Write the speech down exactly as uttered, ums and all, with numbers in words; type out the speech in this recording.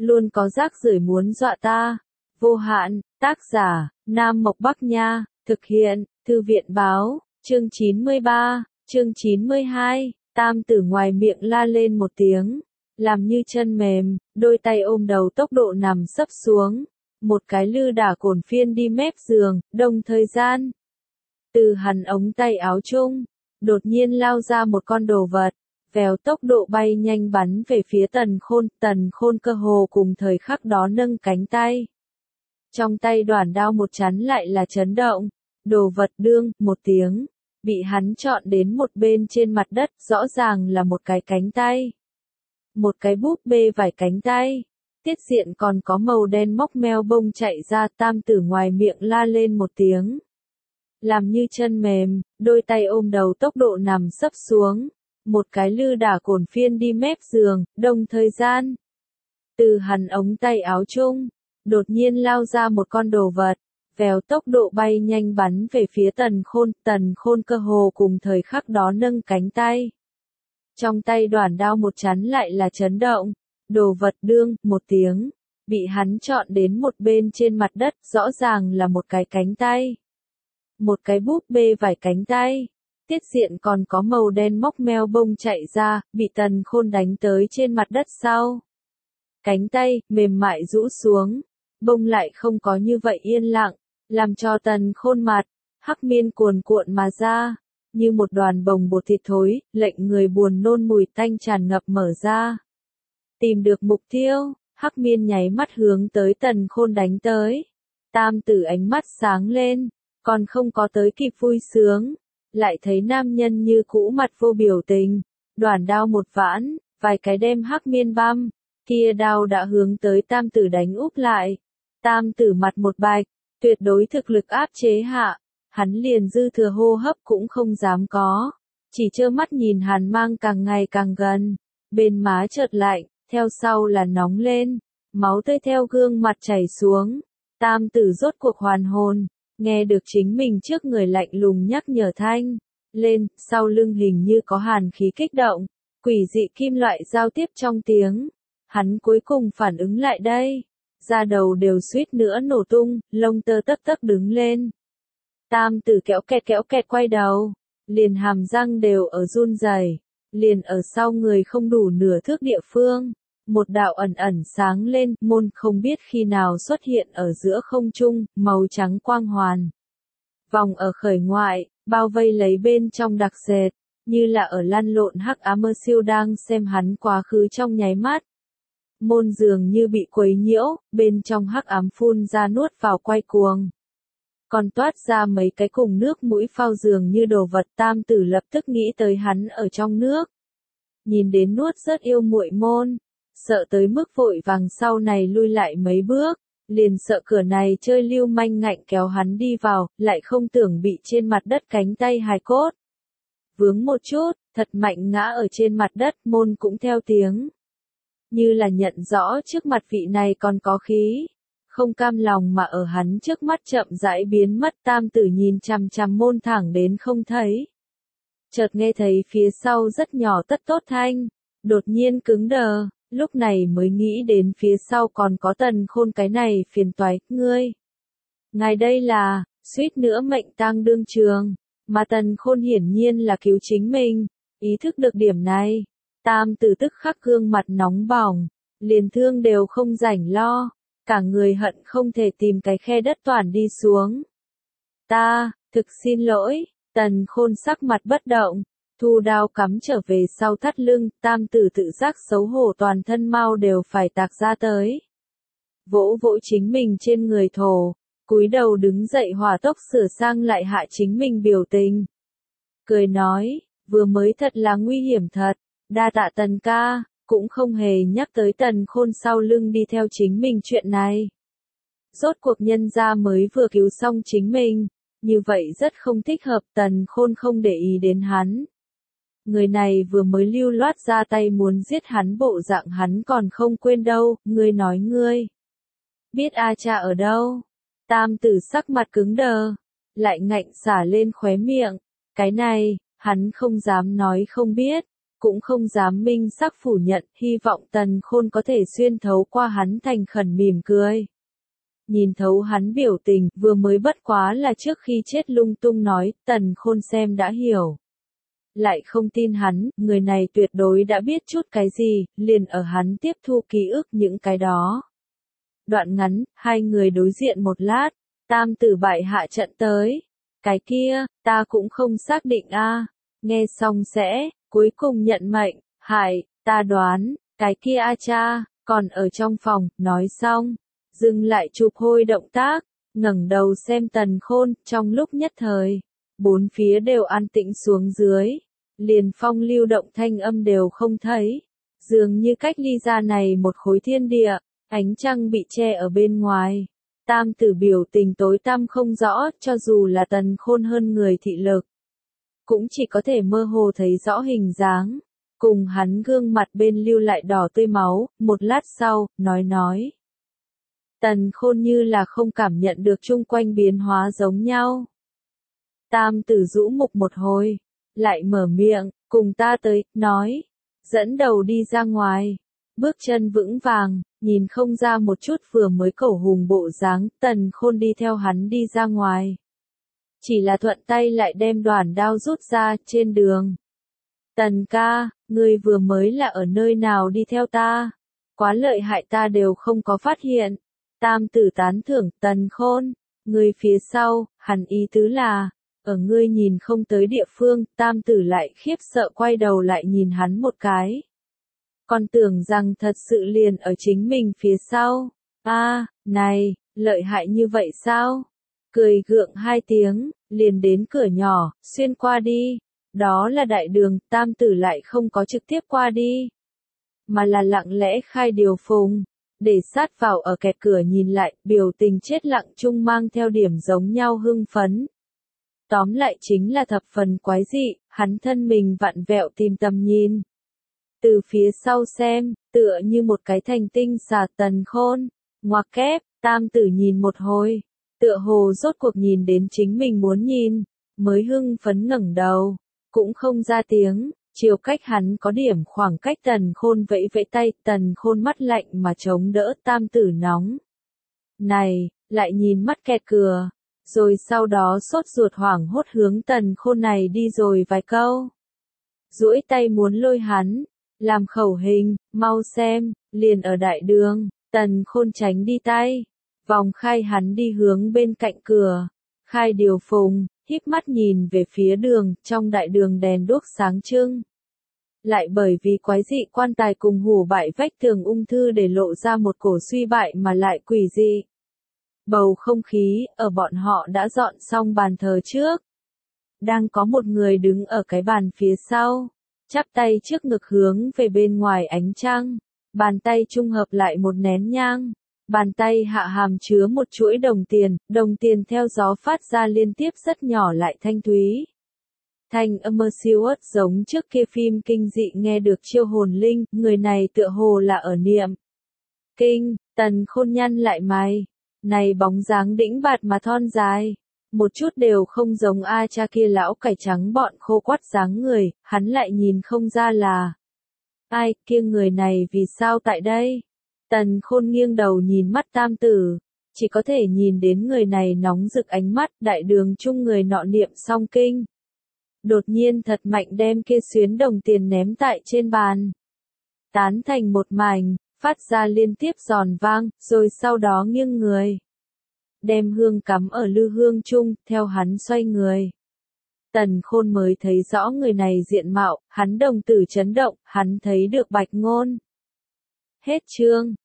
luôn có rác rưởi muốn dọa ta. Vô hạn, tác giả, Nam Mộc Bắc Nha, thực hiện, Thư viện Báo, chương chín mươi ba, chương chín mươi hai, Tam Tử ngoài miệng la lên một tiếng, làm như chân mềm, đôi tay ôm đầu tốc độ nằm sấp xuống, một cái lư đả cồn phiên đi mép giường, đồng thời gian. Từ hắn ống tay áo chung, đột nhiên lao ra một con đồ vật, vèo tốc độ bay nhanh bắn về phía Tần Khôn, Tần Khôn cơ hồ cùng thời khắc đó nâng cánh tay. Trong tay đoản đao một chắn lại là chấn động, đồ vật đương, một tiếng, bị hắn chọn đến một bên trên mặt đất, rõ ràng là một cái cánh tay. Một cái búp bê vải cánh tay, tiết diện còn có màu đen móc meo bông chạy ra. Tam Tử ngoài miệng la lên một tiếng. Làm như chân mềm, đôi tay ôm đầu tốc độ nằm sấp xuống, một cái lư đả cồn phiên đi mép giường, đồng thời gian. Từ hắn ống tay áo chung, đột nhiên lao ra một con đồ vật, vèo tốc độ bay nhanh bắn về phía Tần Khôn, Tần Khôn cơ hồ cùng thời khắc đó nâng cánh tay. Trong tay đoản đao một chắn lại là chấn động, đồ vật đương, một tiếng, bị hắn chọn đến một bên trên mặt đất, rõ ràng là một cái cánh tay. Một cái búp bê vải cánh tay, tiết diện còn có màu đen móc meo bông chạy ra, bị Tần Khôn đánh tới trên mặt đất sau. Cánh tay, mềm mại rũ xuống, bông lại không có như vậy yên lặng, làm cho Tần Khôn mặt, hắc miên cuồn cuộn mà ra, như một đoàn bồng bột thịt thối, lệnh người buồn nôn mùi tanh tràn ngập mở ra. Tìm được mục tiêu, hắc miên nháy mắt hướng tới Tần Khôn đánh tới. Tam Tử ánh mắt sáng lên, còn không có tới kịp vui sướng, lại thấy nam nhân như cũ mặt vô biểu tình, đoản đao một vãn, vài cái đem hắc miên băm, kia đao đã hướng tới Tam Tử đánh úp lại. Tam Tử mặt một bạch, tuyệt đối thực lực áp chế hạ, hắn liền dư thừa hô hấp cũng không dám có, chỉ trơ mắt nhìn hàn mang càng ngày càng gần, bên má chợt lạnh, theo sau là nóng lên, máu tươi theo gương mặt chảy xuống. Tam Tử rốt cuộc hoàn hồn, nghe được chính mình trước người lạnh lùng nhắc nhở thanh lên, sau lưng hình như có hàn khí kích động, quỷ dị kim loại giao tiếp trong tiếng. Hắn cuối cùng phản ứng lại đây, da đầu đều suýt nữa nổ tung, lông tơ tấc tấc đứng lên. Tam Tử kéo kẹt kéo kẹt quay đầu, liền hàm răng đều ở run rẩy, liền ở sau người không đủ nửa thước địa phương, một đạo ẩn ẩn sáng lên, môn không biết khi nào xuất hiện ở giữa không trung, màu trắng quang hoàn. Vòng ở khởi ngoại, bao vây lấy bên trong đặc sệt, như là ở lăn lộn hắc ám mơ siêu đang xem hắn quá khứ trong nháy mắt. Môn dường như bị quấy nhiễu, bên trong hắc ám phun ra nuốt vào quay cuồng. Còn toát ra mấy cái cùng nước mũi phao dường như đồ vật. Tam Tử lập tức nghĩ tới hắn ở trong nước. Nhìn đến nuốt rớt yêu muội môn, sợ tới mức vội vàng sau này lui lại mấy bước, liền sợ cửa này chơi lưu manh ngạnh kéo hắn đi vào, lại không tưởng bị trên mặt đất cánh tay hài cốt. Vướng một chút, thật mạnh ngã ở trên mặt đất, môn cũng theo tiếng. Như là nhận rõ trước mặt vị này còn có khí, không cam lòng mà ở hắn trước mắt chậm rãi biến mất. Tam Tử nhìn chằm chằm môn thẳng đến không thấy. Chợt nghe thấy phía sau rất nhỏ tất tốt thanh, đột nhiên cứng đờ, lúc này mới nghĩ đến phía sau còn có Tần Khôn cái này phiền toái, ngươi. Ngài đây là, suýt nữa mệnh tang đương trường, mà Tần Khôn hiển nhiên là cứu chính mình, ý thức được điểm này. Tam Tử tức khắc gương mặt nóng bỏng, liền thương đều không rảnh lo, cả người hận không thể tìm cái khe đất toàn đi xuống. Ta, thực xin lỗi, Tần Khôn sắc mặt bất động, thu đao cắm trở về sau thắt lưng. Tam Tử tự giác xấu hổ toàn thân mau đều phải tạc ra tới. Vỗ vỗ chính mình trên người thổ, cúi đầu đứng dậy hỏa tốc sửa sang lại hạ chính mình biểu tình. Cười nói, vừa mới thật là nguy hiểm thật. Đa tạ Tần ca, cũng không hề nhắc tới Tần Khôn sau lưng đi theo chính mình chuyện này. Rốt cuộc nhân gia mới vừa cứu xong chính mình, như vậy rất không thích hợp. Tần Khôn không để ý đến hắn. Người này vừa mới lưu loát ra tay muốn giết hắn, bộ dạng hắn còn không quên đâu. Ngươi nói ngươi biết A Cha ở đâu? Tam Tử sắc mặt cứng đờ, lại ngạnh xả lên khóe miệng. Cái này, hắn không dám nói không biết. cũng không dám minh xác phủ nhận, hy vọng Tần Khôn có thể xuyên thấu qua hắn thành khẩn mỉm cười. Nhìn thấu hắn biểu tình, vừa mới bất quá là trước khi chết lung tung nói, Tần Khôn xem đã hiểu. Lại không tin hắn, người này tuyệt đối đã biết chút cái gì, liền ở hắn tiếp thu ký ức những cái đó. Đoạn ngắn, hai người đối diện một lát, tam tử bại hạ trận tới. Cái kia, ta cũng không xác định a. Nghe xong sẽ, cuối cùng nhận mệnh, hại, ta đoán, cái kia a cha, còn ở trong phòng, nói xong. Dừng lại chụp hôi động tác, ngẩng đầu xem Tần Khôn, trong lúc nhất thời. Bốn phía đều an tĩnh xuống dưới. Liền phong lưu động thanh âm đều không thấy. Dường như cách ly ra này một khối thiên địa, ánh trăng bị che ở bên ngoài. Tam tử biểu tình tối tăm không rõ, cho dù là Tần Khôn hơn người thị lực. Cũng chỉ có thể mơ hồ thấy rõ hình dáng. Cùng hắn gương mặt bên lưu lại đỏ tươi máu, một lát sau, nói nói. Tần Khôn như là không cảm nhận được chung quanh biến hóa giống nhau. Tam tử rũ mục một hồi, lại mở miệng, cùng ta tới, nói. Dẫn đầu đi ra ngoài, bước chân vững vàng, nhìn không ra một chút vừa mới cẩu hùng bộ dáng, Tần Khôn đi theo hắn đi ra ngoài. Chỉ là thuận tay lại đem đoàn đao rút ra, trên đường. Tần ca, ngươi vừa mới là ở nơi nào đi theo ta? Quá lợi hại ta đều không có phát hiện. Tam tử tán thưởng, Tần Khôn, ngươi phía sau, hẳn ý tứ là, ở ngươi nhìn không tới địa phương, tam tử lại khiếp sợ quay đầu lại nhìn hắn một cái. Còn tưởng rằng thật sự liền ở chính mình phía sau. A, à, này, lợi hại như vậy sao? Cười gượng hai tiếng, liền đến cửa nhỏ, xuyên qua đi. Đó là đại đường, tam tử lại không có trực tiếp qua đi. Mà là lặng lẽ khai điều phùng. Để sát vào ở kẹt cửa nhìn lại, biểu tình chết lặng chung mang theo điểm giống nhau hưng phấn. Tóm lại chính là thập phần quái dị, hắn thân mình vặn vẹo tìm tầm nhìn. Từ phía sau xem, tựa như một cái thành tinh xà Tần Khôn. Ngoặc kép, tam tử nhìn một hồi. Tựa hồ rốt cuộc nhìn đến chính mình muốn nhìn. Mới hưng phấn ngẩng đầu. Cũng không ra tiếng. Chiều cách hắn có điểm khoảng cách Tần Khôn vẫy vẫy tay. Tần Khôn mắt lạnh mà chống đỡ tam tử nóng. Này, lại nhìn mắt kẹt cửa. Rồi sau đó sốt ruột hoảng hốt hướng Tần Khôn này đi rồi vài câu. Duỗi tay muốn lôi hắn. Làm khẩu hình, mau xem, liền ở đại đường, Tần Khôn tránh đi tay, vòng khai hắn đi hướng bên cạnh cửa, khai điều phùng, híp mắt nhìn về phía đường, trong đại đường đèn đuốc sáng trưng. Lại bởi vì quái dị quan tài cùng hủ bại vách tường ung thư để lộ ra một cổ suy bại mà lại quỷ dị. Bầu không khí, ở bọn họ đã dọn xong bàn thờ trước. Đang có một người đứng ở cái bàn phía sau. Chắp tay trước ngực hướng về bên ngoài ánh trăng, bàn tay trung hợp lại một nén nhang, bàn tay hạ hàm chứa một chuỗi đồng tiền, đồng tiền theo gió phát ra liên tiếp rất nhỏ lại thanh thúy. Thanh âm siêu ớt giống trước kia phim kinh dị nghe được chiêu hồn linh, người này tựa hồ là ở niệm. Kinh, Tần Khôn nhăn lại mày, này bóng dáng đĩnh bạt mà thon dài. Một chút đều không giống a cha kia lão cải trắng bọn khô quắt dáng người, hắn lại nhìn không ra là. Ai, kia người này vì sao tại đây? Tần Khôn nghiêng đầu nhìn mắt tam tử, chỉ có thể nhìn đến người này nóng rực ánh mắt, đại đường chung người nọ niệm song kinh. Đột nhiên thật mạnh đem kia xuyến đồng tiền ném tại trên bàn. Tán thành một mảnh, phát ra liên tiếp giòn vang, rồi sau đó nghiêng người. Đem hương cắm ở lư hương chung, theo hắn xoay người. Tần Khôn mới thấy rõ người này diện mạo, hắn đồng tử chấn động, hắn thấy được Bạch Ngôn. Hết chương.